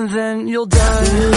and then you'll die.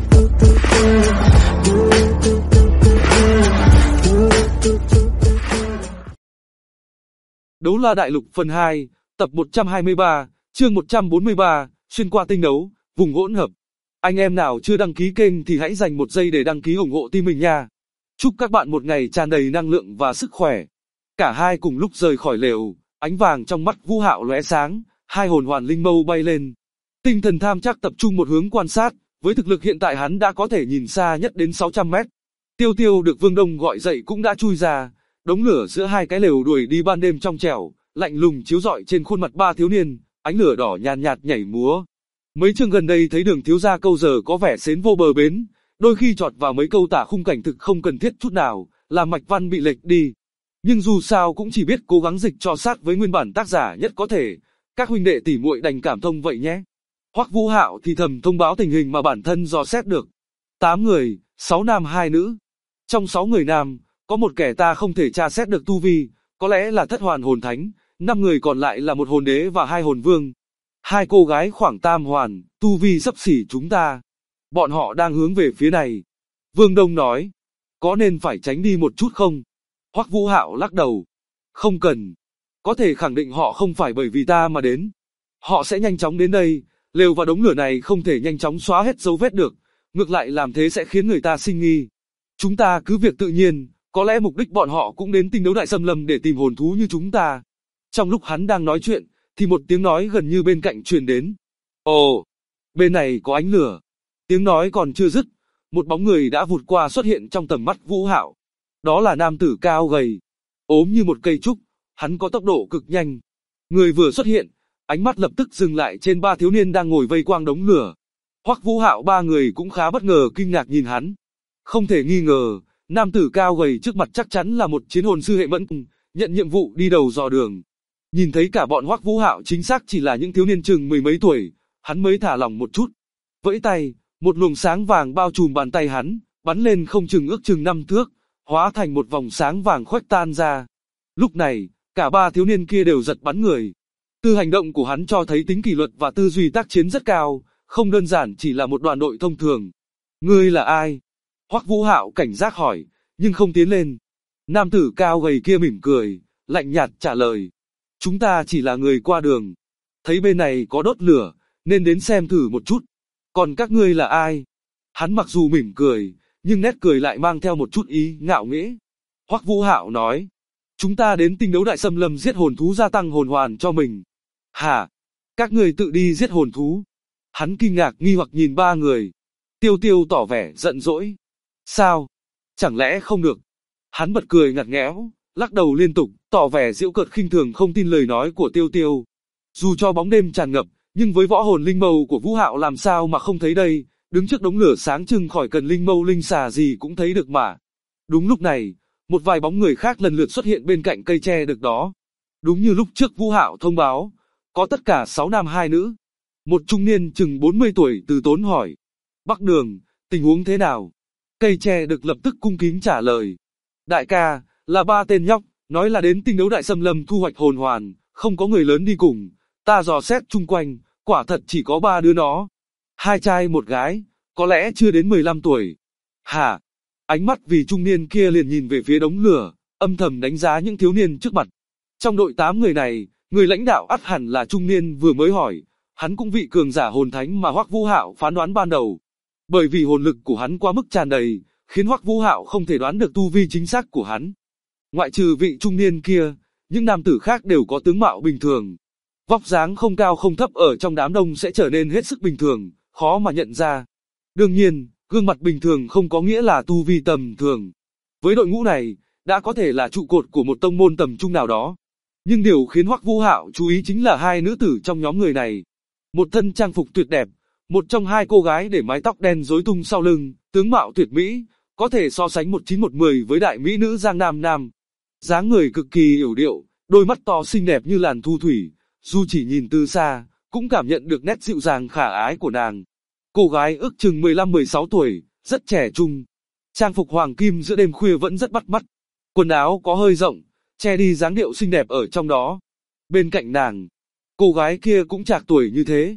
Đấu La Đại Lục phần 2, tập 123, chương 143, xuyên qua tinh đấu, vùng hỗn hợp. Anh em nào chưa đăng ký kênh thì hãy dành một giây để đăng ký ủng hộ team mình nha. Chúc các bạn một ngày tràn đầy năng lượng và sức khỏe. Cả hai cùng lúc rời khỏi lều, ánh vàng trong mắt Vũ Hạo lóe sáng, hai hồn hoàn linh mâu bay lên. Tinh thần tham chắc tập trung một hướng quan sát, với thực lực hiện tại hắn đã có thể nhìn xa nhất đến 600 mét. Tiêu Tiêu được Vương Đông gọi dậy cũng đã chui ra, đống lửa giữa hai cái lều đuổi đi ban đêm trong trẻo, lạnh lùng chiếu rọi trên khuôn mặt ba thiếu niên, ánh lửa đỏ nhàn nhạt nhảy múa. Mấy chương gần đây thấy Đường thiếu gia câu giờ có vẻ xến vô bờ bến, đôi khi chọt vào mấy câu tả khung cảnh thực không cần thiết chút nào, làm mạch văn bị lệch đi. Nhưng dù sao cũng chỉ biết cố gắng dịch cho sát với nguyên bản tác giả nhất có thể, các huynh đệ tỉ muội đành cảm thông vậy nhé. Hoắc Vũ Hạo thì thầm thông báo tình hình mà bản thân dò xét được. 8 người, 6 nam 2 nữ. Trong 6 người nam, có một kẻ ta không thể tra xét được tu vi, có lẽ là thất hoàn hồn thánh, 5 người còn lại là một hồn đế và 2 hồn vương. 2 cô gái khoảng tam hoàn, tu vi xấp xỉ chúng ta. Bọn họ đang hướng về phía này. Vương Đông nói, có nên phải tránh đi một chút không? Hoắc Vũ Hạo lắc đầu. Không cần. Có thể khẳng định họ không phải bởi vì ta mà đến. Họ sẽ nhanh chóng đến đây, lều và đống lửa này không thể nhanh chóng xóa hết dấu vết được, ngược lại làm thế sẽ khiến người ta sinh nghi. Chúng ta cứ việc tự nhiên, có lẽ mục đích bọn họ cũng đến tinh đấu đại xâm lâm để tìm hồn thú như chúng ta. Trong lúc hắn đang nói chuyện, thì một tiếng nói gần như bên cạnh truyền đến. Ồ, bên này có ánh lửa. Tiếng nói còn chưa dứt, một bóng người đã vụt qua xuất hiện trong tầm mắt Vũ Hạo. Đó là nam tử cao gầy, ốm như một cây trúc, hắn có tốc độ cực nhanh. Người vừa xuất hiện, ánh mắt lập tức dừng lại trên ba thiếu niên đang ngồi vây quanh đống lửa. Hoắc Vũ Hạo ba người cũng khá bất ngờ kinh ngạc nhìn hắn. Không thể nghi ngờ, nam tử cao gầy trước mặt chắc chắn là một chiến hồn sư hệ mẫn, nhận nhiệm vụ đi đầu dò đường. Nhìn thấy cả bọn Hoắc Vũ Hạo chính xác chỉ là những thiếu niên chừng mười mấy tuổi, hắn mới thả lỏng một chút. Vẫy tay, một luồng sáng vàng bao trùm bàn tay hắn, bắn lên không chừng ước chừng 5 thước, hóa thành một vòng sáng vàng khuếch tan ra. Lúc này, cả ba thiếu niên kia đều giật bắn người. Từ hành động của hắn cho thấy tính kỷ luật và tư duy tác chiến rất cao, không đơn giản chỉ là một đoàn đội thông thường. Ngươi là ai? Hoắc Vũ Hạo cảnh giác hỏi, nhưng không tiến lên. Nam tử cao gầy kia mỉm cười, lạnh nhạt trả lời. Chúng ta chỉ là người qua đường. Thấy bên này có đốt lửa, nên đến xem thử một chút. Còn các ngươi là ai? Hắn mặc dù mỉm cười, nhưng nét cười lại mang theo một chút ý ngạo nghễ. Hoắc Vũ Hạo nói, chúng ta đến tinh đấu đại xâm lâm giết hồn thú gia tăng hồn hoàn cho mình. Hả? Các ngươi tự đi giết hồn thú? Hắn kinh ngạc nghi hoặc nhìn ba người. Tiêu Tiêu tỏ vẻ giận dỗi. Sao? Chẳng lẽ không được? Hắn bật cười ngặt nghẽo, lắc đầu liên tục, tỏ vẻ giễu cợt khinh thường không tin lời nói của Tiêu Tiêu. Dù cho bóng đêm tràn ngập, nhưng với võ hồn linh mâu của Vũ Hạo làm sao mà không thấy đây, đứng trước đống lửa sáng trưng khỏi cần linh mâu linh xà gì cũng thấy được mà. Đúng lúc này, một vài bóng người khác lần lượt xuất hiện bên cạnh cây tre được đó. Đúng như lúc trước Vũ Hạo thông báo, có tất cả 6 nam 2 nữ. Một trung niên chừng 40 tuổi từ tốn hỏi. Bắc Đường, tình huống thế nào? Cây tre được lập tức cung kính trả lời. Đại ca, là 3 tên nhóc, nói là đến tinh đấu đại xâm lâm thu hoạch hồn hoàn, không có người lớn đi cùng. Ta dò xét chung quanh, quả thật chỉ có 3 đứa nó. 2 trai 1 gái, có lẽ chưa đến 15 tuổi. Hả? Ánh mắt vì trung niên kia liền nhìn về phía đống lửa, âm thầm đánh giá những thiếu niên trước mặt. Trong đội 8 người này, người lãnh đạo ắt hẳn là trung niên vừa mới hỏi, hắn cũng vị cường giả hồn thánh mà Hoắc Vũ Hạo phán đoán ban đầu. Bởi vì hồn lực của hắn quá mức tràn đầy, khiến Hoắc Vũ Hạo không thể đoán được tu vi chính xác của hắn. Ngoại trừ vị trung niên kia, những nam tử khác đều có tướng mạo bình thường. Vóc dáng không cao không thấp ở trong đám đông sẽ trở nên hết sức bình thường, khó mà nhận ra. Đương nhiên, gương mặt bình thường không có nghĩa là tu vi tầm thường. Với đội ngũ này, đã có thể là trụ cột của một tông môn tầm trung nào đó. Nhưng điều khiến Hoắc Vũ Hạo chú ý chính là 2 nữ tử trong nhóm người này. Một thân trang phục tuyệt đẹp, một trong 2 cô gái để mái tóc đen rối tung sau lưng, tướng mạo tuyệt mỹ, có thể so sánh 19-10 với đại mỹ nữ Giang Nam Nam. Dáng người cực kỳ yểu điệu, đôi mắt to xinh đẹp như làn thu thủy, dù chỉ nhìn từ xa, cũng cảm nhận được nét dịu dàng khả ái của nàng. Cô gái ước chừng 15-16 tuổi, rất trẻ trung. Trang phục hoàng kim giữa đêm khuya vẫn rất bắt mắt. Quần áo có hơi rộng, che đi dáng điệu xinh đẹp ở trong đó. Bên cạnh nàng, cô gái kia cũng trạc tuổi như thế.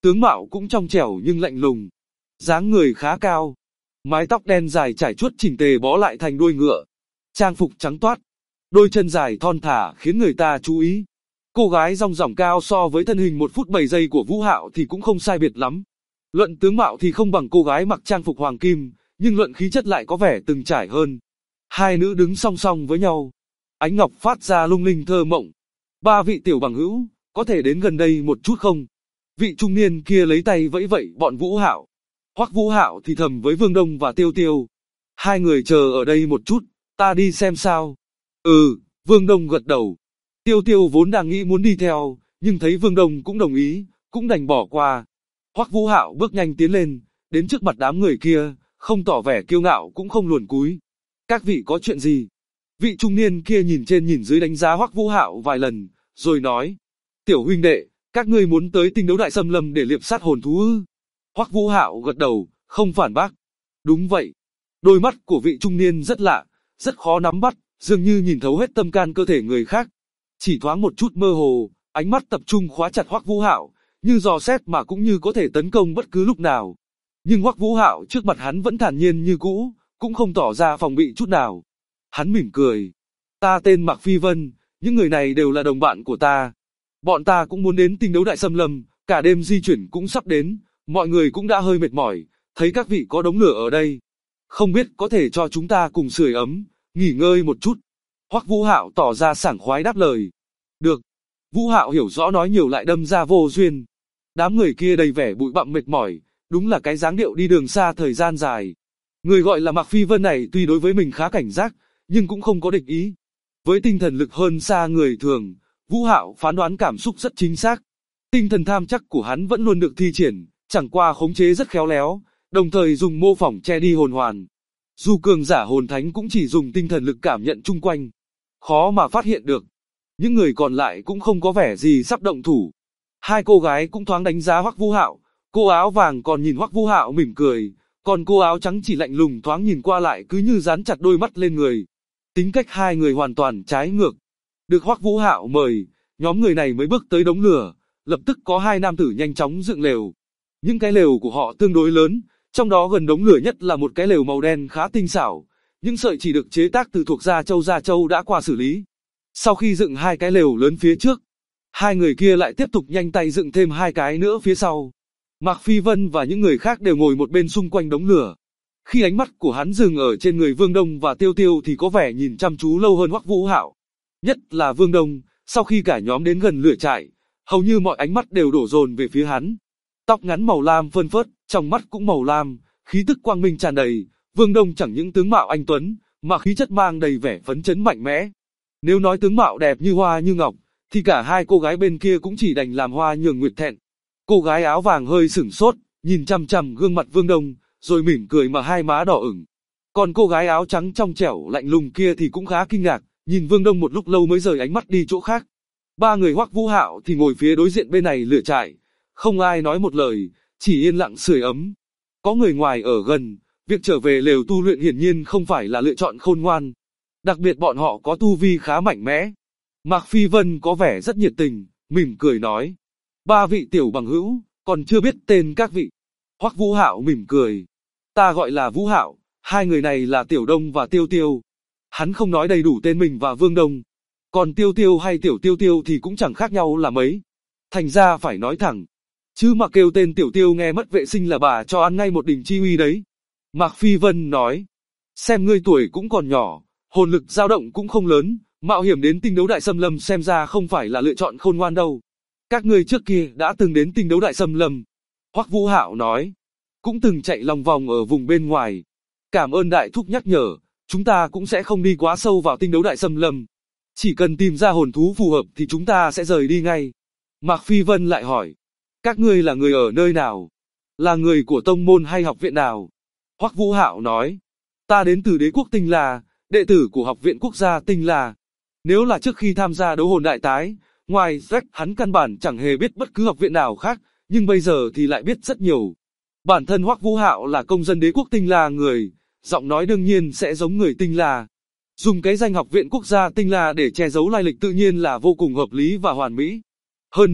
Tướng mạo cũng trong trẻo nhưng lạnh lùng. Dáng người khá cao. Mái tóc đen dài trải chuốt chỉnh tề bó lại thành đuôi ngựa. Trang phục trắng toát. Đôi chân dài thon thả khiến người ta chú ý. Cô gái dong dỏng cao so với thân hình 1 phút 7 giây của Vũ Hạo thì cũng không sai biệt lắm. Luận tướng mạo thì không bằng cô gái mặc trang phục hoàng kim, nhưng luận khí chất lại có vẻ từng trải hơn. Hai nữ đứng song song với nhau. Ánh ngọc phát ra lung linh thơ mộng. Ba vị tiểu bằng hữu, có thể đến gần đây một chút không? Vị trung niên kia lấy tay vẫy vẫy bọn Vũ Hạo. Hoắc Vũ Hạo thì thầm với Vương Đông và Tiêu Tiêu. Hai người chờ ở đây một chút, ta đi xem sao. Ừ, Vương Đông gật đầu. Tiêu Tiêu vốn đang nghĩ muốn đi theo, nhưng thấy Vương Đông cũng đồng ý, cũng đành bỏ qua. Hoắc Vũ Hạo bước nhanh tiến lên, đến trước mặt đám người kia, không tỏ vẻ kiêu ngạo cũng không luồn cúi. Các vị có chuyện gì? Vị trung niên kia nhìn trên nhìn dưới đánh giá Hoắc Vũ Hạo vài lần, rồi nói. Tiểu huynh đệ, các ngươi muốn tới Tinh Đấu Đại Xâm Lâm để liệp sát hồn thú ư? Hoắc Vũ Hạo gật đầu, không phản bác. Đúng vậy. Đôi mắt của vị trung niên rất lạ, rất khó nắm bắt, dường như nhìn thấu hết tâm can cơ thể người khác. Chỉ thoáng một chút mơ hồ, ánh mắt tập trung khóa chặt Hoắc Vũ Hạo, như dò xét mà cũng như có thể tấn công bất cứ lúc nào. Nhưng Hoắc Vũ Hạo trước mặt hắn vẫn thản nhiên như cũ, cũng không tỏ ra phòng bị chút nào. Hắn mỉm cười. Ta tên Mạc Phi Vân, những người này đều là đồng bạn của ta. Bọn ta cũng muốn đến Tinh Đấu Đại Xâm Lâm, cả đêm di chuyển cũng sắp đến, mọi người cũng đã hơi mệt mỏi, thấy các vị có đống lửa ở đây. Không biết có thể cho chúng ta cùng sưởi ấm, nghỉ ngơi một chút. Hoắc Vũ Hạo tỏ ra sảng khoái đáp lời. Được. Vũ Hạo hiểu rõ nói nhiều lại đâm ra vô duyên. Đám người kia đầy vẻ bụi bặm mệt mỏi, đúng là cái dáng điệu đi đường xa thời gian dài. Người gọi là Mạc Phi Vân này tuy đối với mình khá cảnh giác, nhưng cũng không có địch ý. Với tinh thần lực hơn xa người thường, Vũ Hạo phán đoán cảm xúc rất chính xác. Tinh thần tham chắc của hắn vẫn luôn được thi triển, chẳng qua khống chế rất khéo léo, đồng thời dùng mô phỏng che đi hồn hoàn. Dù cường giả hồn thánh cũng chỉ dùng tinh thần lực cảm nhận chung quanh, khó mà phát hiện được. Những người còn lại cũng không có vẻ gì sắp động thủ. Hai cô gái cũng thoáng đánh giá Hoắc Vũ Hạo, cô áo vàng còn nhìn Hoắc Vũ Hạo mỉm cười, còn cô áo trắng chỉ lạnh lùng thoáng nhìn qua lại cứ như dán chặt đôi mắt lên người. Tính cách hai người hoàn toàn trái ngược. Được Hoắc Vũ Hạo mời, nhóm người này mới bước tới đống lửa, lập tức có hai nam tử nhanh chóng dựng lều. Những cái lều của họ tương đối lớn, trong đó gần đống lửa nhất là một cái lều màu đen khá tinh xảo, những sợi chỉ được chế tác từ thuộc da trâu đã qua xử lý. Sau khi dựng hai cái lều lớn phía trước, hai người kia lại tiếp tục nhanh tay dựng thêm hai cái nữa phía sau. Mạc Phi Vân và những người khác đều ngồi một bên xung quanh đống lửa. Khi ánh mắt của hắn dừng ở trên người Vương Đông và Tiêu Tiêu thì có vẻ nhìn chăm chú lâu hơn Hoắc Vũ Hạo. Nhất là Vương Đông, sau khi cả nhóm đến gần lửa trại, hầu như mọi ánh mắt đều đổ dồn về phía hắn. Tóc ngắn màu lam phơn phớt, trong mắt cũng màu lam, khí tức quang minh tràn đầy. Vương Đông chẳng những tướng mạo anh tuấn, mà khí chất mang đầy vẻ phấn chấn mạnh mẽ. Nếu nói tướng mạo đẹp như hoa như ngọc, thì cả hai cô gái bên kia cũng chỉ đành làm hoa nhường nguyệt thẹn. Cô gái áo vàng hơi sửng sốt, nhìn chằm chằm gương mặt Vương Đông, rồi mỉm cười mà hai má đỏ ửng. Còn cô gái áo trắng trong trẻo lạnh lùng kia thì cũng khá kinh ngạc, nhìn Vương Đông một lúc lâu mới rời ánh mắt đi chỗ khác. Ba người Hoắc Vũ Hạo thì ngồi phía đối diện bên này lửa trại, không ai nói một lời, chỉ yên lặng sưởi ấm. Có người ngoài ở gần, việc trở về lều tu luyện hiển nhiên không phải là lựa chọn khôn ngoan. Đặc biệt bọn họ có tu vi khá mạnh mẽ. Mạc Phi Vân có vẻ rất nhiệt tình, mỉm cười nói. Ba vị tiểu bằng hữu, còn chưa biết tên các vị. Hoắc Vũ Hạo mỉm cười. Ta gọi là Vũ Hạo, hai người này là Tiểu Đông và Tiêu Tiêu. Hắn không nói đầy đủ tên mình và Vương Đông. Còn Tiêu Tiêu hay Tiểu Tiêu Tiêu thì cũng chẳng khác nhau là mấy. Thành ra phải nói thẳng. Chứ mà kêu tên Tiểu Tiêu nghe mất vệ sinh là bà cho ăn ngay một đỉnh chi uy đấy. Mạc Phi Vân nói. Xem ngươi tuổi cũng còn nhỏ, hồn lực dao động cũng không lớn, mạo hiểm đến Tinh Đấu Đại Xâm Lâm xem ra không phải là lựa chọn khôn ngoan đâu. Các ngươi trước kia đã từng đến Tinh Đấu Đại Xâm Lâm. Hoắc Vũ Hạo nói. Cũng từng chạy lòng vòng ở vùng bên ngoài. Cảm ơn đại thúc nhắc nhở, chúng ta cũng sẽ không đi quá sâu vào Tinh Đấu Đại Xâm Lâm. Chỉ cần tìm ra hồn thú phù hợp thì chúng ta sẽ rời đi ngay. Mạc Phi Vân lại hỏi. Các ngươi là người ở nơi nào? Là người của tông môn hay học viện nào? Hoắc Vũ Hạo nói. Ta đến từ Đế quốc Tinh La, đệ tử của Học viện Quốc gia Tinh La. Nếu là trước khi tham gia đấu hồn đại tái, ngoài Jack hắn căn bản chẳng hề biết bất cứ học viện nào khác, nhưng bây giờ thì lại biết rất nhiều. Bản thân Hoắc Vũ Hạo là công dân Đế quốc Tinh La người, giọng nói đương nhiên sẽ giống người Tinh La. Dùng cái danh Học viện Quốc gia Tinh La để che giấu lai lịch tự nhiên là vô cùng hợp lý và hoàn mỹ. Hơn nữa,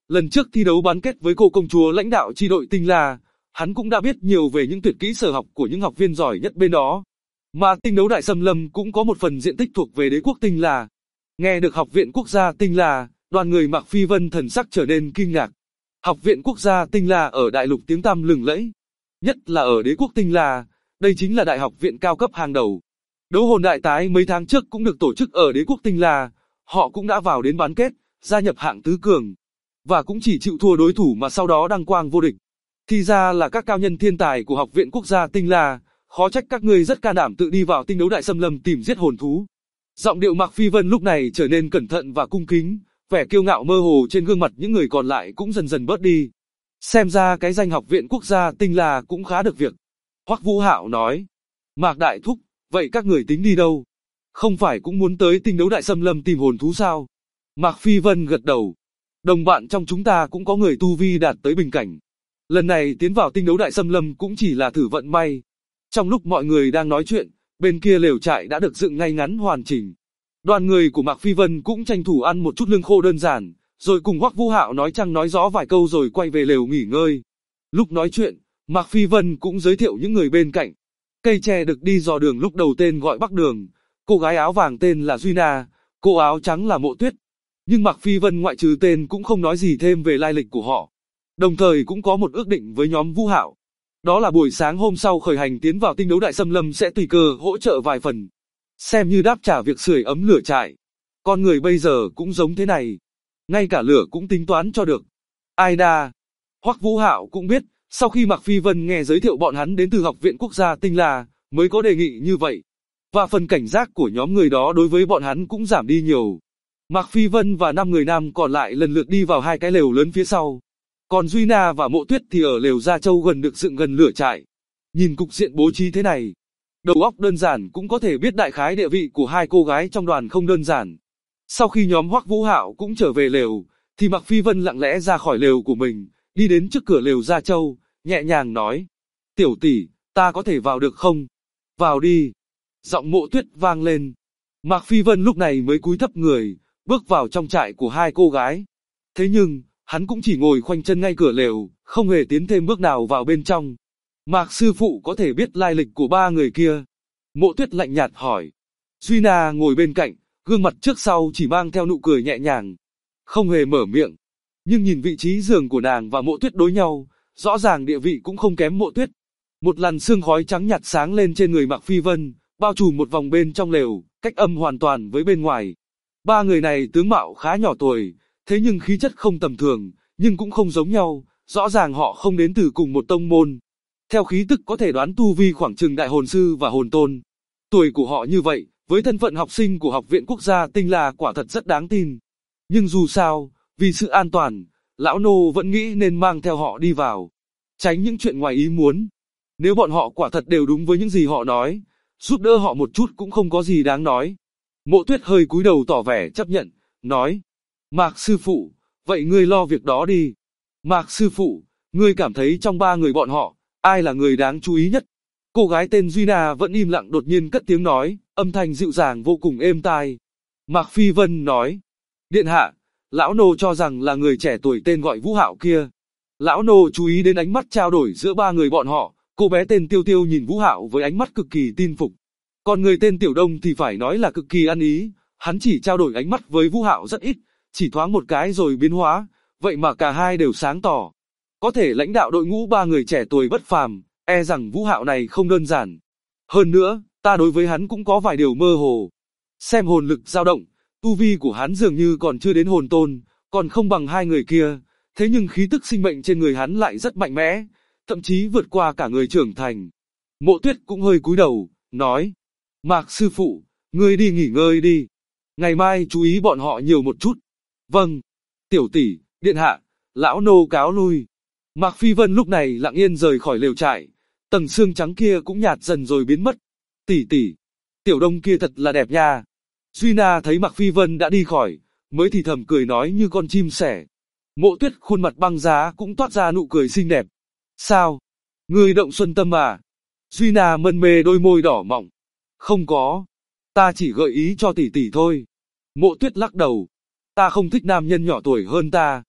Lần trước thi đấu bán kết với cô công chúa lãnh đạo chi đội Tinh La, hắn cũng đã biết nhiều về những tuyệt kỹ sở học của những học viên giỏi nhất bên đó. Mà tinh đấu đại xâm lâm cũng có một phần diện tích thuộc về đế quốc Tinh La. Nghe được Học viện Quốc gia Tinh La, đoàn người Mạc Phi Vân thần sắc trở nên kinh ngạc. Học viện Quốc gia Tinh La ở đại lục tiếng tăm lừng lẫy, nhất là ở đế quốc Tinh La, đây chính là đại học viện cao cấp hàng đầu. Đấu hồn đại tái mấy tháng trước cũng được tổ chức ở đế quốc Tinh La, họ cũng đã vào đến bán kết, gia nhập hạng tứ cường, và cũng chỉ chịu thua đối thủ mà sau đó đăng quang vô địch. Thì ra là các cao nhân thiên tài của Học viện Quốc gia Tinh La, khó trách các ngươi rất can đảm tự đi vào tinh đấu đại xâm lâm tìm giết hồn thú. Giọng điệu Mạc Phi Vân lúc này trở nên cẩn thận và cung kính, vẻ kiêu ngạo mơ hồ trên gương mặt những người còn lại cũng dần dần bớt đi. Xem ra cái danh Học viện Quốc gia Tinh La cũng khá được việc. Hoắc Vũ Hạo nói, Mạc Đại Thúc, vậy các người tính đi đâu? Không phải cũng muốn tới tinh đấu đại xâm lâm tìm hồn thú sao? Mạc Phi Vân gật đầu. Đồng bạn trong chúng ta cũng có người tu vi đạt tới bình cảnh. Lần này tiến vào tinh đấu đại xâm lâm cũng chỉ là thử vận may. Trong lúc mọi người đang nói chuyện, bên kia lều trại đã được dựng ngay ngắn hoàn chỉnh. Đoàn người của Mạc Phi Vân cũng tranh thủ ăn một chút lương khô đơn giản, rồi cùng Hoắc Vũ Hạo nói trăng nói gió vài câu rồi quay về lều nghỉ ngơi. Lúc nói chuyện, Mạc Phi Vân cũng giới thiệu những người bên cạnh. Cây tre được đi dò đường lúc đầu tên gọi Bắc Đường, cô gái áo vàng tên là Duy Na, cô áo trắng là Mộ Tuyết. Nhưng Mạc Phi Vân ngoại trừ tên cũng không nói gì thêm về lai lịch của họ. Đồng thời cũng có một ước định với nhóm Vũ Hạo. Đó là buổi sáng hôm sau khởi hành tiến vào tinh đấu đại xâm lâm sẽ tùy cơ hỗ trợ vài phần. Xem như đáp trả việc sưởi ấm lửa trại. Con người bây giờ cũng giống thế này. Ngay cả lửa cũng tính toán cho được. Ai đa. Hoắc Vũ Hạo cũng biết, sau khi Mạc Phi Vân nghe giới thiệu bọn hắn đến từ Học viện Quốc gia Tinh La, mới có đề nghị như vậy. Và phần cảnh giác của nhóm người đó đối với bọn hắn cũng giảm đi nhiều. Mạc Phi Vân và 5 người nam còn lại lần lượt đi vào hai cái lều lớn phía sau. Còn Duy Na và Mộ Tuyết thì ở lều Gia Châu gần được dựng gần lửa trại. Nhìn cục diện bố trí thế này, đầu óc đơn giản cũng có thể biết đại khái địa vị của hai cô gái trong đoàn không đơn giản. Sau khi nhóm Hoắc Vũ Hạo cũng trở về lều, thì Mạc Phi Vân lặng lẽ ra khỏi lều của mình, đi đến trước cửa lều Gia Châu, nhẹ nhàng nói: "Tiểu tỷ, ta có thể vào được không?" "Vào đi." Giọng Mộ Tuyết vang lên. Mạc Phi Vân lúc này mới cúi thấp người, bước vào trong trại của hai cô gái. Thế nhưng, hắn cũng chỉ ngồi khoanh chân ngay cửa lều, không hề tiến thêm bước nào vào bên trong. Mạc sư phụ có thể biết lai lịch của ba người kia? Mộ Tuyết lạnh nhạt hỏi. Duy Na ngồi bên cạnh, gương mặt trước sau chỉ mang theo nụ cười nhẹ nhàng, không hề mở miệng. Nhưng nhìn vị trí giường của nàng và Mộ Tuyết đối nhau, rõ ràng địa vị cũng không kém Mộ Tuyết. Một làn sương khói trắng nhạt sáng lên trên người Mạc Phi Vân, bao trùm một vòng bên trong lều, cách âm hoàn toàn với bên ngoài. Ba người này tướng mạo khá nhỏ tuổi, thế nhưng khí chất không tầm thường, nhưng cũng không giống nhau, rõ ràng họ không đến từ cùng một tông môn. Theo khí tức có thể đoán tu vi khoảng chừng đại hồn sư và hồn tôn. Tuổi của họ như vậy, với thân phận học sinh của Học viện Quốc gia Tinh La quả thật rất đáng tin. Nhưng dù sao, vì sự an toàn, lão nô vẫn nghĩ nên mang theo họ đi vào, tránh những chuyện ngoài ý muốn. Nếu bọn họ quả thật đều đúng với những gì họ nói, giúp đỡ họ một chút cũng không có gì đáng nói. Mộ Tuyết hơi cúi đầu tỏ vẻ chấp nhận, nói: Mạc sư phụ, vậy ngươi lo việc đó đi. Mạc sư phụ, ngươi cảm thấy trong ba người bọn họ, ai là người đáng chú ý nhất? Cô gái tên Duy Na vẫn im lặng đột nhiên cất tiếng nói, âm thanh dịu dàng vô cùng êm tai. Mạc Phi Vân nói: Điện hạ, lão nô cho rằng là người trẻ tuổi tên gọi Vũ Hạo kia. Lão nô chú ý đến ánh mắt trao đổi giữa ba người bọn họ, cô bé tên Tiêu Tiêu nhìn Vũ Hạo với ánh mắt cực kỳ tin phục. Còn người tên Tiểu Đông thì phải nói là cực kỳ ăn ý, hắn chỉ trao đổi ánh mắt với Vũ Hạo rất ít, chỉ thoáng một cái rồi biến hóa, vậy mà cả hai đều sáng tỏ. Có thể lãnh đạo đội ngũ ba người trẻ tuổi bất phàm, e rằng Vũ Hạo này không đơn giản. Hơn nữa, ta đối với hắn cũng có vài điều mơ hồ. Xem hồn lực dao động, tu vi của hắn dường như còn chưa đến hồn tôn, còn không bằng hai người kia, thế nhưng khí tức sinh mệnh trên người hắn lại rất mạnh mẽ, thậm chí vượt qua cả người trưởng thành. Mộ Tuyết cũng hơi cúi đầu, nói: Mạc sư phụ, ngươi đi nghỉ ngơi đi. Ngày mai chú ý bọn họ nhiều một chút. Vâng, tiểu tỷ, điện hạ, lão nô cáo lui. Mạc Phi Vân lúc này lặng yên rời khỏi lều trại, tầng sương trắng kia cũng nhạt dần rồi biến mất. Tỷ tỷ, Tiểu Đông kia thật là đẹp nha. Duy Na thấy Mạc Phi Vân đã đi khỏi, mới thì thầm cười nói như con chim sẻ. Mộ Tuyết khuôn mặt băng giá cũng toát ra nụ cười xinh đẹp. Sao? Ngươi động xuân tâm à? Duy Na mân mê đôi môi đỏ mọng. Không có, ta chỉ gợi ý cho tỷ tỷ thôi. Mộ Tuyết lắc đầu. Ta không thích nam nhân nhỏ tuổi hơn ta.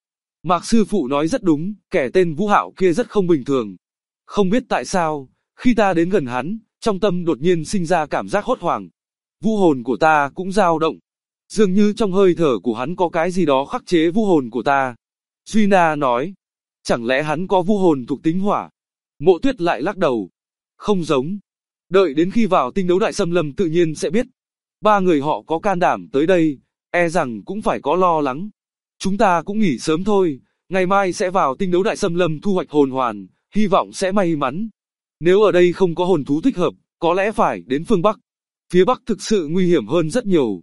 Mạc sư phụ nói rất đúng, kẻ tên Vũ Hạo kia rất không bình thường. Không biết tại sao, khi ta đến gần hắn, trong tâm đột nhiên sinh ra cảm giác hốt hoảng. Vũ hồn của ta cũng dao động. Dường như trong hơi thở của hắn có cái gì đó khắc chế vũ hồn của ta. Duy Na nói, chẳng lẽ hắn có vũ hồn thuộc tính hỏa? Mộ Tuyết lại lắc đầu. Không giống. Đợi đến khi vào tinh đấu đại xâm lâm tự nhiên sẽ biết. Ba người họ có can đảm tới đây, e rằng cũng phải có lo lắng. Chúng ta cũng nghỉ sớm thôi, ngày mai sẽ vào tinh đấu đại xâm lâm thu hoạch hồn hoàn, hy vọng sẽ may mắn. Nếu ở đây không có hồn thú thích hợp, có lẽ phải đến phương Bắc. Phía Bắc thực sự nguy hiểm hơn rất nhiều.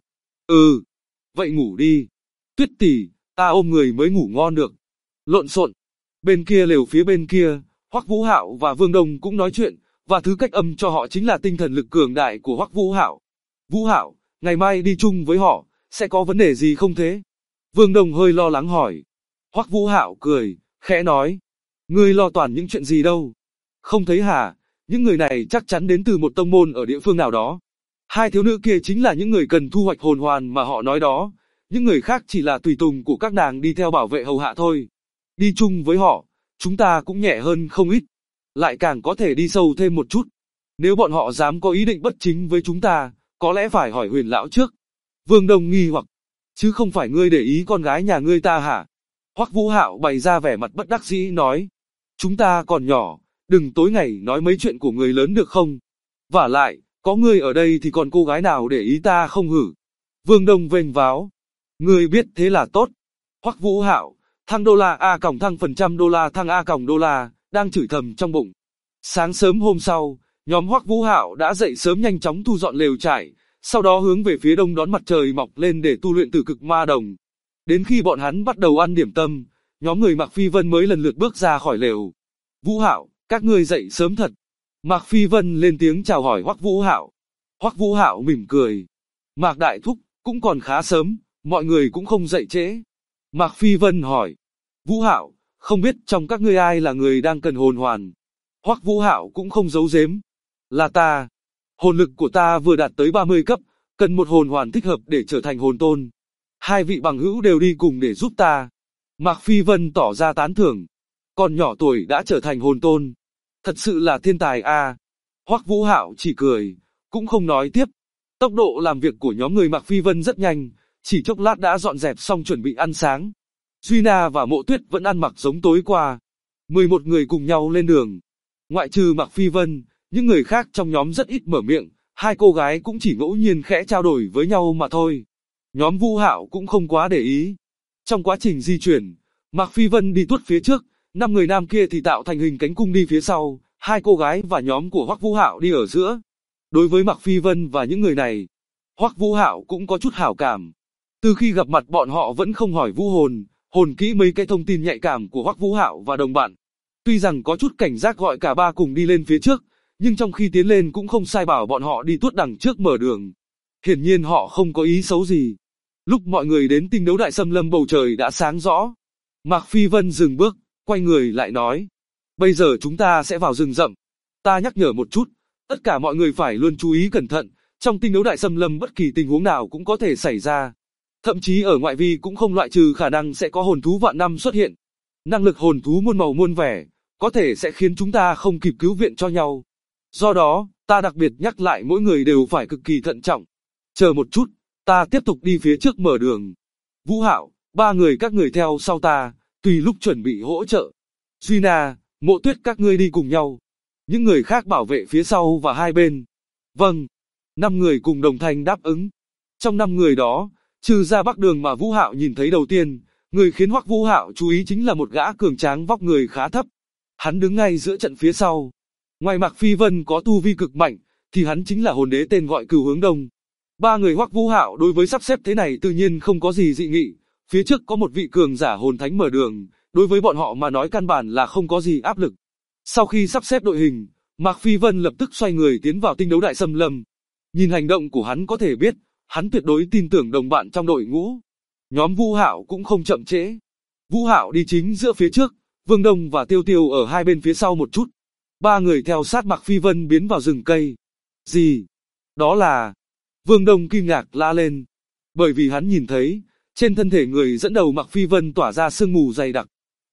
Vậy ngủ đi. Tuyết tỷ, ta ôm người mới ngủ ngon được. Lộn xộn. Bên kia lều phía bên kia, Hoắc Vũ Hạo và Vương Đông cũng nói chuyện, và thứ cách âm cho họ chính là tinh thần lực cường đại của Hoắc Vũ Hạo. Vũ Hạo, ngày mai đi chung với họ, sẽ có vấn đề gì không thế? Vương Đông hơi lo lắng hỏi. Hoắc Vũ Hạo cười, khẽ nói. Ngươi lo toàn những chuyện gì đâu. Không thấy hả, những người này chắc chắn đến từ một tông môn ở địa phương nào đó. Hai thiếu nữ kia chính là những người cần thu hoạch hồn hoàn mà họ nói đó. Những người khác chỉ là tùy tùng của các nàng đi theo bảo vệ hầu hạ thôi. Đi chung với họ, chúng ta cũng nhẹ hơn không ít. Lại càng có thể đi sâu thêm một chút. Nếu bọn họ dám có ý định bất chính với chúng ta, có lẽ phải hỏi Huyền lão trước. Vương Đông nghi hoặc, chứ không phải ngươi để ý con gái nhà ngươi ta hả? Hoắc Vũ Hạo bày ra vẻ mặt bất đắc dĩ nói. Chúng ta còn nhỏ, đừng tối ngày nói mấy chuyện của người lớn được không? Vả lại, có ngươi ở đây thì còn cô gái nào để ý ta không hử? Vương Đông vênh váo. Ngươi biết thế là tốt. Hoắc Vũ Hạo, thăng đô la A còng thăng phần trăm đô la thăng A còng đô la, đang chửi thầm trong bụng. Sáng sớm hôm sau, nhóm Hoắc Vũ Hạo đã dậy sớm nhanh chóng thu dọn lều trại, sau đó hướng về phía đông đón mặt trời mọc lên để tu luyện Tử Cực Ma Đồng. Đến khi bọn hắn bắt đầu ăn điểm tâm, nhóm người Mạc Phi Vân mới lần lượt bước ra khỏi lều. Vũ Hạo, các ngươi dậy sớm thật. Mạc Phi Vân lên tiếng chào hỏi Hoắc Vũ Hạo. Hoắc Vũ Hạo mỉm cười. Mạc Đại Thúc, cũng còn khá sớm, mọi người cũng không dậy trễ. Mạc Phi Vân hỏi. Vũ Hạo, không biết trong các ngươi ai là người đang cần hồn hoàn? Hoắc Vũ Hạo cũng không giấu giếm. Là ta. Hồn lực của ta vừa đạt tới 30 cấp, cần một hồn hoàn thích hợp để trở thành hồn tôn. Hai vị bằng hữu đều đi cùng để giúp ta. Mạc Phi Vân tỏ ra tán thưởng. Còn nhỏ tuổi đã trở thành hồn tôn. Thật sự là thiên tài a. Hoắc Vũ Hạo chỉ cười, cũng không nói tiếp. Tốc độ làm việc của nhóm người Mạc Phi Vân rất nhanh, chỉ chốc lát đã dọn dẹp xong chuẩn bị ăn sáng. Duy Na và Mộ Tuyết vẫn ăn mặc giống tối qua. 11 người cùng nhau lên đường. Ngoại trừ Mạc Phi Vân, những người khác trong nhóm rất ít mở miệng, hai cô gái cũng chỉ ngẫu nhiên khẽ trao đổi với nhau mà thôi. Nhóm Vũ Hạo cũng không quá để ý. Trong quá trình di chuyển, Mạc Phi Vân đi tuốt phía trước, 5 người nam kia thì tạo thành hình cánh cung đi phía sau, hai cô gái và nhóm của Hoắc Vũ Hạo đi ở giữa. Đối với Mạc Phi Vân và những người này, Hoắc Vũ Hạo cũng có chút hảo cảm. Từ khi gặp mặt bọn họ vẫn không hỏi vũ hồn, hồn kỹ mấy cái thông tin nhạy cảm của Hoắc Vũ Hạo và đồng bạn. Tuy rằng có chút cảnh giác gọi cả ba cùng đi lên phía trước, nhưng trong khi tiến lên cũng không sai bảo bọn họ đi tuốt đằng trước mở đường. Hiển nhiên họ không có ý xấu gì. Lúc mọi người đến tinh đấu đại xâm lâm bầu trời đã sáng rõ. Mạc Phi Vân dừng bước, quay người lại nói. Bây giờ chúng ta sẽ vào rừng rậm. Ta nhắc nhở một chút, tất cả mọi người phải luôn chú ý cẩn thận, trong tinh đấu đại xâm lâm bất kỳ tình huống nào cũng có thể xảy ra. Thậm chí ở ngoại vi cũng không loại trừ khả năng sẽ có hồn thú vạn năm xuất hiện. Năng lực hồn thú muôn màu muôn vẻ, có thể sẽ khiến chúng ta không kịp cứu viện cho nhau. Do đó, ta đặc biệt nhắc lại mỗi người đều phải cực kỳ thận trọng. Chờ một chút, ta tiếp tục đi phía trước mở đường. Vũ Hạo, ba người các người theo sau ta, tùy lúc chuẩn bị hỗ trợ. Duy Na, Mộ Tuyết các ngươi đi cùng nhau. Những người khác bảo vệ phía sau và hai bên. Vâng. 5 người cùng đồng thanh đáp ứng. Trong 5 người đó, trừ ra Bắc Đường mà Vũ Hạo nhìn thấy đầu tiên, người khiến Hoắc Vũ Hạo chú ý chính là một gã cường tráng vóc người khá thấp. Hắn đứng ngay giữa trận phía sau. Ngoài Mạc Phi Vân có tu vi cực mạnh, thì hắn chính là hồn đế tên gọi Cửu Hướng Đông. Ba người Hoắc Vũ Hạo đối với sắp xếp thế này tự nhiên không có gì dị nghị. Phía trước có một vị cường giả hồn thánh mở đường, đối với bọn họ mà nói căn bản là không có gì áp lực. Sau khi sắp xếp đội hình, Mạc Phi Vân lập tức xoay người tiến vào tinh đấu đại xâm lâm. Nhìn hành động của hắn có thể biết, hắn tuyệt đối tin tưởng đồng bạn trong đội ngũ. Nhóm Vũ Hạo cũng không chậm trễ. Vũ Hạo đi chính giữa phía trước, Vương Đông và Tiêu Tiêu ở hai bên phía sau một chút. Ba người theo sát Mạc Phi Vân biến vào rừng cây. Gì? Đó là... Vương Đông kinh ngạc la lên. Bởi vì hắn nhìn thấy, trên thân thể người dẫn đầu Mạc Phi Vân tỏa ra sương mù dày đặc.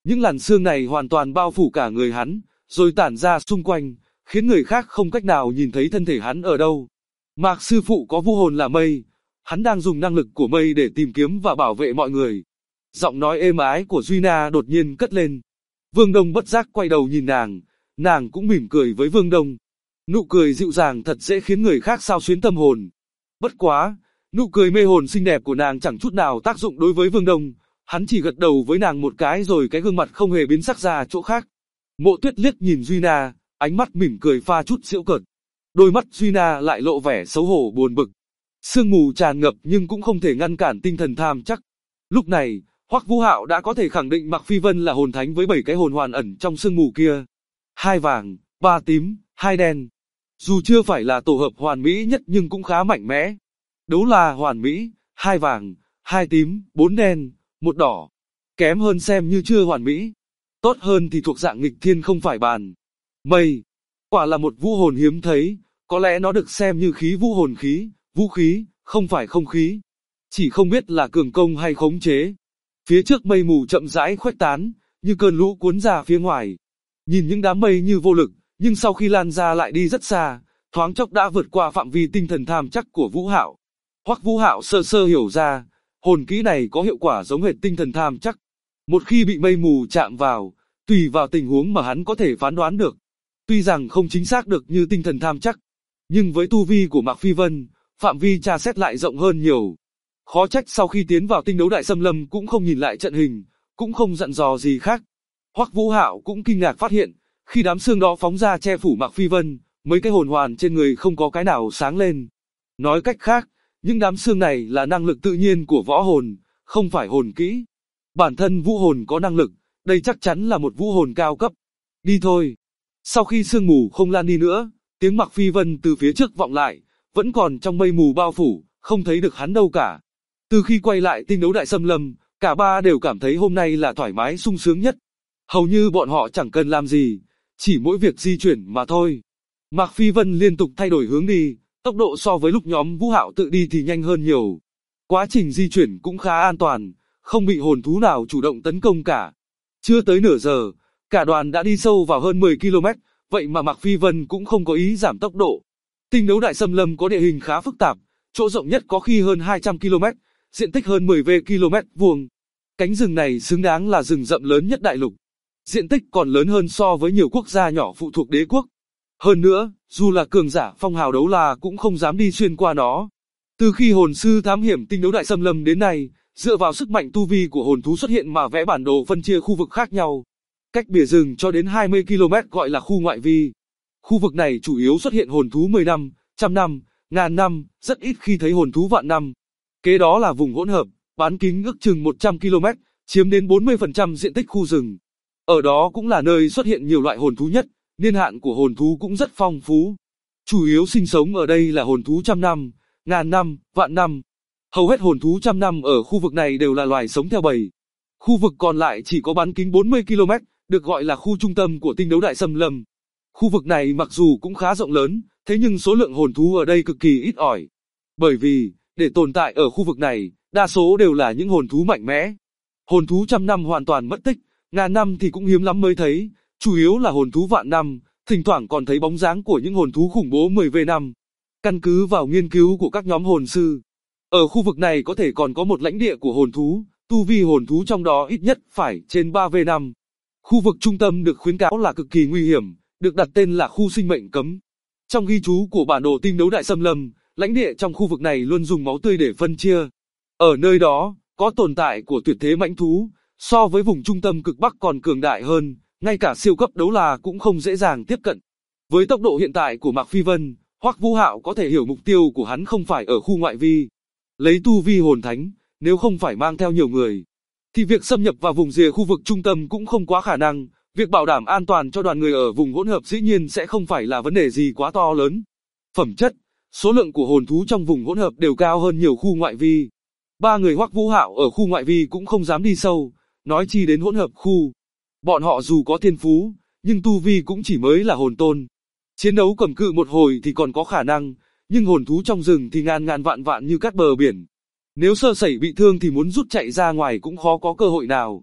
Những làn sương này hoàn toàn bao phủ cả người hắn, rồi tản ra xung quanh, khiến người khác không cách nào nhìn thấy thân thể hắn ở đâu. Mạc sư phụ có vũ hồn là mây, hắn đang dùng năng lực của mây để tìm kiếm và bảo vệ mọi người. Giọng nói êm ái của Duy Na đột nhiên cất lên. Vương Đông bất giác quay đầu nhìn nàng cũng mỉm cười với Vương Đông. Nụ cười dịu dàng thật dễ khiến người khác xao xuyến tâm hồn. Bất quá, nụ cười mê hồn xinh đẹp của nàng chẳng chút nào tác dụng đối với Vương Đông, hắn chỉ gật đầu với nàng một cái rồi cái gương mặt không hề biến sắc ra chỗ khác. Mộ Tuyết liếc nhìn Duy Na, ánh mắt mỉm cười pha chút giễu cợt. Đôi mắt Duy Na lại lộ vẻ xấu hổ buồn bực. Sương mù tràn ngập nhưng cũng không thể ngăn cản tinh thần tham chắc. Lúc này, Hoắc Vũ Hạo đã có thể khẳng định Mạc Phi Vân là hồn thánh với 7 cái hồn hoàn ẩn trong sương mù kia. 2 vàng, 3 tím, 2 đen. Dù chưa phải là tổ hợp hoàn mỹ nhất nhưng cũng khá mạnh mẽ. Đấu là hoàn mỹ, 2 vàng, 2 tím, 4 đen, 1 đỏ. Kém hơn xem như chưa hoàn mỹ. Tốt hơn thì thuộc dạng nghịch thiên không phải bàn. Mây, quả là một vũ hồn hiếm thấy, có lẽ nó được xem như khí vũ hồn khí, vũ khí, không phải không khí. Chỉ không biết là cường công hay khống chế. Phía trước mây mù chậm rãi khuếch tán, như cơn lũ cuốn ra phía ngoài. Nhìn những đám mây như vô lực, nhưng sau khi lan ra lại đi rất xa, thoáng chốc đã vượt qua phạm vi tinh thần tham chắc của Vũ Hạo. Hoắc Vũ Hạo sơ sơ hiểu ra, hồn kỹ này có hiệu quả giống hệt tinh thần tham chắc. Một khi bị mây mù chạm vào, tùy vào tình huống mà hắn có thể phán đoán được. Tuy rằng không chính xác được như tinh thần tham chắc, nhưng với tu vi của Mạc Phi Vân, phạm vi tra xét lại rộng hơn nhiều. Khó trách sau khi tiến vào tinh đấu đại xâm lâm cũng không nhìn lại trận hình, cũng không dặn dò gì khác. Hoắc Vũ Hạo cũng kinh ngạc phát hiện, khi đám sương đó phóng ra che phủ Mạc Phi Vân, mấy cái hồn hoàn trên người không có cái nào sáng lên. Nói cách khác, những đám sương này là năng lực tự nhiên của võ hồn, không phải hồn kỹ. Bản thân vũ hồn có năng lực, đây chắc chắn là một vũ hồn cao cấp. Đi thôi. Sau khi sương mù không lan đi nữa, tiếng Mạc Phi Vân từ phía trước vọng lại, vẫn còn trong mây mù bao phủ, không thấy được hắn đâu cả. Từ khi quay lại tinh đấu đại xâm lâm, cả ba đều cảm thấy hôm nay là thoải mái sung sướng nhất. Hầu như bọn họ chẳng cần làm gì, chỉ mỗi việc di chuyển mà thôi. Mạc Phi Vân liên tục thay đổi hướng đi, tốc độ so với lúc nhóm Vũ Hạo tự đi thì nhanh hơn nhiều. Quá trình di chuyển cũng khá an toàn, không bị hồn thú nào chủ động tấn công cả. Chưa tới nửa giờ, cả đoàn đã đi sâu vào hơn 10 km, vậy mà Mạc Phi Vân cũng không có ý giảm tốc độ. Tinh đấu đại xâm lâm có địa hình khá phức tạp, chỗ rộng nhất có khi hơn 200 km, diện tích hơn 10 km vuông. Cánh rừng này xứng đáng là rừng rậm lớn nhất đại lục. Diện tích còn lớn hơn so với nhiều quốc gia nhỏ phụ thuộc đế quốc. Hơn nữa, dù là cường giả phong hào đấu la cũng không dám đi xuyên qua nó. Từ khi hồn sư thám hiểm tinh đấu đại xâm lâm đến nay, dựa vào sức mạnh tu vi của hồn thú xuất hiện mà vẽ bản đồ phân chia khu vực khác nhau. Cách bìa rừng cho đến 20 km gọi là khu ngoại vi. Khu vực này chủ yếu xuất hiện hồn thú 10 năm, trăm năm, ngàn năm, rất ít khi thấy hồn thú vạn năm. Kế đó là vùng hỗn hợp, bán kính ước chừng 100 km, chiếm đến 40% diện tích khu rừng. Ở đó cũng là nơi xuất hiện nhiều loại hồn thú nhất, niên hạn của hồn thú cũng rất phong phú. Chủ yếu sinh sống ở đây là hồn thú trăm năm, ngàn năm, vạn năm. Hầu hết hồn thú trăm năm ở khu vực này đều là loài sống theo bầy. Khu vực còn lại chỉ có bán kính 40 km, được gọi là khu trung tâm của tinh đấu đại xâm lâm. Khu vực này mặc dù cũng khá rộng lớn, thế nhưng số lượng hồn thú ở đây cực kỳ ít ỏi. Bởi vì, để tồn tại ở khu vực này, đa số đều là những hồn thú mạnh mẽ. Hồn thú trăm năm hoàn toàn mất tích, ngàn năm thì cũng hiếm lắm mới thấy, chủ yếu là hồn thú vạn năm, thỉnh thoảng còn thấy bóng dáng của những hồn thú khủng bố 10V năm. Căn cứ vào nghiên cứu của các nhóm hồn sư, ở khu vực này có thể còn có một lãnh địa của hồn thú, tu vi hồn thú trong đó ít nhất phải trên 3V năm. Khu vực trung tâm được khuyến cáo là cực kỳ nguy hiểm, được đặt tên là khu sinh mệnh cấm. Trong ghi chú của bản đồ tinh đấu đại xâm lâm, lãnh địa trong khu vực này luôn dùng máu tươi để phân chia. Ở nơi đó, có tồn tại của tuyệt thế mãnh thú, so với vùng trung tâm cực Bắc còn cường đại hơn, ngay cả siêu cấp đấu la cũng không dễ dàng tiếp cận. Với tốc độ hiện tại của Mạc Phi Vân, Hoắc Vũ Hạo có thể hiểu mục tiêu của hắn không phải ở khu ngoại vi. Lấy tu vi hồn thánh, nếu không phải mang theo nhiều người, thì việc xâm nhập vào vùng rìa khu vực trung tâm cũng không quá khả năng. Việc bảo đảm an toàn cho đoàn người ở vùng hỗn hợp dĩ nhiên sẽ không phải là vấn đề gì quá to lớn. Phẩm chất, số lượng của hồn thú trong vùng hỗn hợp đều cao hơn nhiều khu ngoại vi. Ba người Hoắc Vũ Hạo ở khu ngoại vi cũng không dám đi sâu, nói chi đến hỗn hợp khu. Bọn họ dù có thiên phú, nhưng tu vi cũng chỉ mới là hồn tôn. Chiến đấu cầm cự một hồi thì còn có khả năng, nhưng hồn thú trong rừng thì ngàn ngàn vạn vạn như cát bờ biển. Nếu sơ sẩy bị thương thì muốn rút chạy ra ngoài cũng khó có cơ hội nào.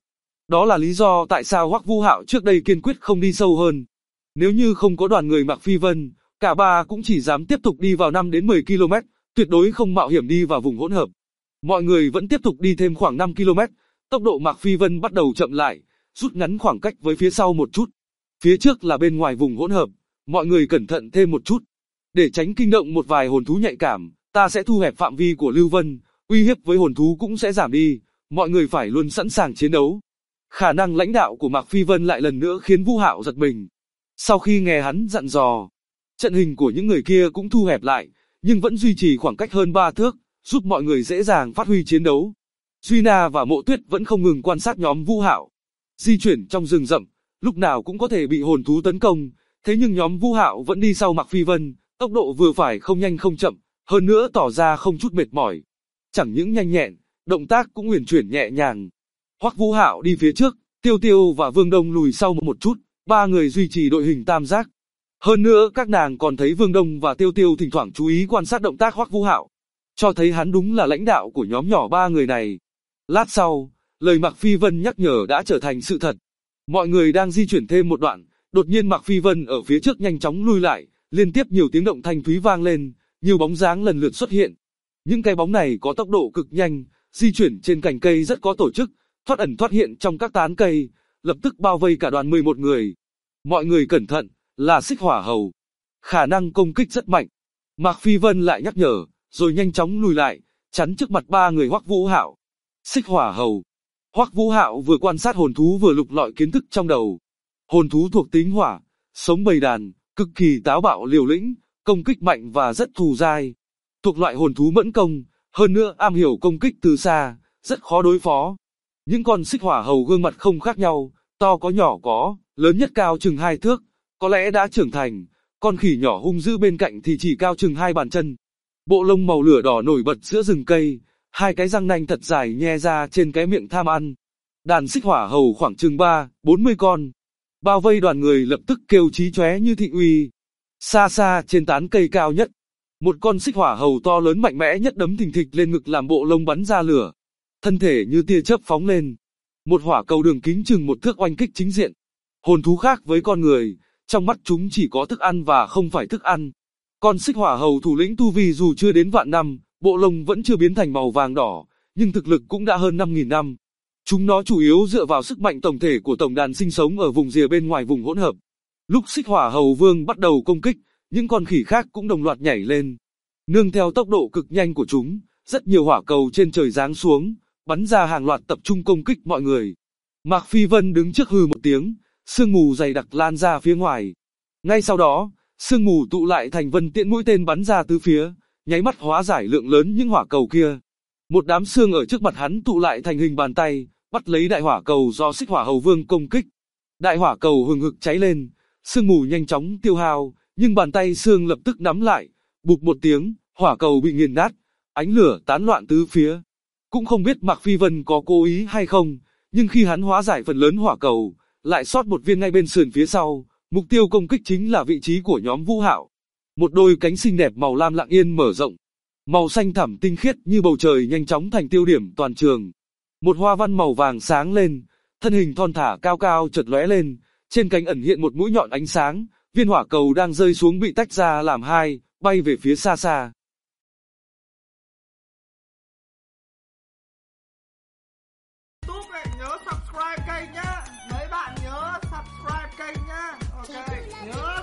Đó là lý do tại sao Hoắc Vũ Hạo trước đây kiên quyết không đi sâu hơn. Nếu như không có đoàn người Mạc Phi Vân, cả ba cũng chỉ dám tiếp tục đi vào 5 đến 10 km, tuyệt đối không mạo hiểm đi vào vùng hỗn hợp. Mọi người vẫn tiếp tục đi thêm khoảng 5 km, tốc độ Mạc Phi Vân bắt đầu chậm lại, rút ngắn khoảng cách với phía sau một chút. Phía trước là bên ngoài vùng hỗn hợp, mọi người cẩn thận thêm một chút. Để tránh kinh động một vài hồn thú nhạy cảm, ta sẽ thu hẹp phạm vi của Lưu Vân, uy hiếp với hồn thú cũng sẽ giảm đi, mọi người phải luôn sẵn sàng chiến đấu. Khả năng lãnh đạo của Mạc Phi Vân lại lần nữa khiến Vũ Hạo giật mình. Sau khi nghe hắn dặn dò, trận hình của những người kia cũng thu hẹp lại, nhưng vẫn duy trì khoảng cách hơn 3 thước, giúp mọi người dễ dàng phát huy chiến đấu. Duy Na và Mộ Tuyết vẫn không ngừng quan sát nhóm Vũ Hạo. Di chuyển trong rừng rậm, lúc nào cũng có thể bị hồn thú tấn công, thế nhưng nhóm Vũ Hạo vẫn đi sau Mạc Phi Vân, tốc độ vừa phải không nhanh không chậm, hơn nữa tỏ ra không chút mệt mỏi. Chẳng những nhanh nhẹn, động tác cũng uyển chuyển nhẹ nhàng. Hoắc Vũ Hạo đi phía trước, Tiêu Tiêu và Vương Đông lùi sau một chút, ba người duy trì đội hình tam giác. Hơn nữa các nàng còn thấy Vương Đông và Tiêu Tiêu thỉnh thoảng chú ý quan sát động tác Hoắc Vũ Hạo, cho thấy hắn đúng là lãnh đạo của nhóm nhỏ ba người này. Lát sau, lời Mạc Phi Vân nhắc nhở đã trở thành sự thật. Mọi người đang di chuyển thêm một đoạn, đột nhiên Mạc Phi Vân ở phía trước nhanh chóng lui lại, liên tiếp nhiều tiếng động thanh thúy vang lên, nhiều bóng dáng lần lượt xuất hiện. Những cái bóng này có tốc độ cực nhanh, di chuyển trên cành cây rất có tổ chức, thoát ẩn thoát hiện trong các tán cây, lập tức bao vây cả đoàn 11 người. Mọi người cẩn thận, là xích hỏa hầu. Khả năng công kích rất mạnh. Mạc Phi Vân lại nhắc nhở, rồi nhanh chóng lùi lại, chắn trước mặt ba người Hoắc Vũ Hạo. Xích hỏa hầu. Hoắc Vũ Hạo vừa quan sát hồn thú vừa lục lọi kiến thức trong đầu. Hồn thú thuộc tính hỏa, sống bầy đàn, cực kỳ táo bạo liều lĩnh, công kích mạnh và rất thù dai. Thuộc loại hồn thú mẫn công, hơn nữa am hiểu công kích từ xa, rất khó đối phó. Những con xích hỏa hầu gương mặt không khác nhau, to có nhỏ có, lớn nhất cao chừng 2 thước, có lẽ đã trưởng thành, con khỉ nhỏ hung dữ bên cạnh thì chỉ cao chừng 2 bàn chân. Bộ lông màu lửa đỏ nổi bật giữa rừng cây, hai cái răng nanh thật dài nhe ra trên cái miệng tham ăn. Đàn xích hỏa hầu khoảng chừng 40 con. Bao vây đoàn người lập tức kêu chí chóe như thị uy. Xa xa trên tán cây cao nhất, một con xích hỏa hầu to lớn mạnh mẽ nhất đấm thình thịch lên ngực làm bộ lông bắn ra lửa. Thân thể như tia chớp phóng lên. Một hỏa cầu đường kính chừng 1 thước oanh kích chính diện. Hồn thú khác với con người, trong mắt chúng chỉ có thức ăn và không phải thức ăn. Con xích hỏa hầu thủ lĩnh tu vi dù chưa đến vạn năm, bộ lông vẫn chưa biến thành màu vàng đỏ, nhưng thực lực cũng đã hơn 5.000 năm. Chúng nó chủ yếu dựa vào sức mạnh tổng thể của tổng đàn sinh sống ở vùng rìa bên ngoài vùng hỗn hợp. Lúc xích hỏa hầu vương bắt đầu công kích, những con khỉ khác cũng đồng loạt nhảy lên. Nương theo tốc độ cực nhanh của chúng, rất nhiều hỏa cầu trên trời giáng xuống, bắn ra hàng loạt tập trung công kích mọi người. Mạc Phi Vân đứng trước hừ một tiếng, sương mù dày đặc lan ra phía ngoài. Ngay sau đó, sương mù tụ lại thành vân tiễn mũi tên bắn ra tứ phía, nháy mắt hóa giải lượng lớn những hỏa cầu kia. Một đám sương ở trước mặt hắn tụ lại thành hình bàn tay, bắt lấy đại hỏa cầu do xích hỏa hầu vương công kích. Đại hỏa cầu hừng hực cháy lên, sương mù nhanh chóng tiêu hao, nhưng bàn tay sương lập tức nắm lại, bụp một tiếng, hỏa cầu bị nghiền nát, ánh lửa tán loạn tứ phía. Cũng không biết Mạc Phi Vân có cố ý hay không, nhưng khi hắn hóa giải phần lớn hỏa cầu, lại sót một viên ngay bên sườn phía sau, mục tiêu công kích chính là vị trí của nhóm Vũ Hạo. Một đôi cánh xinh đẹp màu lam lặng yên mở rộng, màu xanh thẳm tinh khiết như bầu trời nhanh chóng thành tiêu điểm toàn trường. Một hoa văn màu vàng sáng lên, thân hình thon thả cao cao chợt lóe lên, trên cánh ẩn hiện một mũi nhọn ánh sáng, viên hỏa cầu đang rơi xuống bị tách ra làm hai, bay về phía xa xa. Nhớ subscribe kênh nhá, mấy bạn nhớ subscribe kênh nhá, ok, nhớ.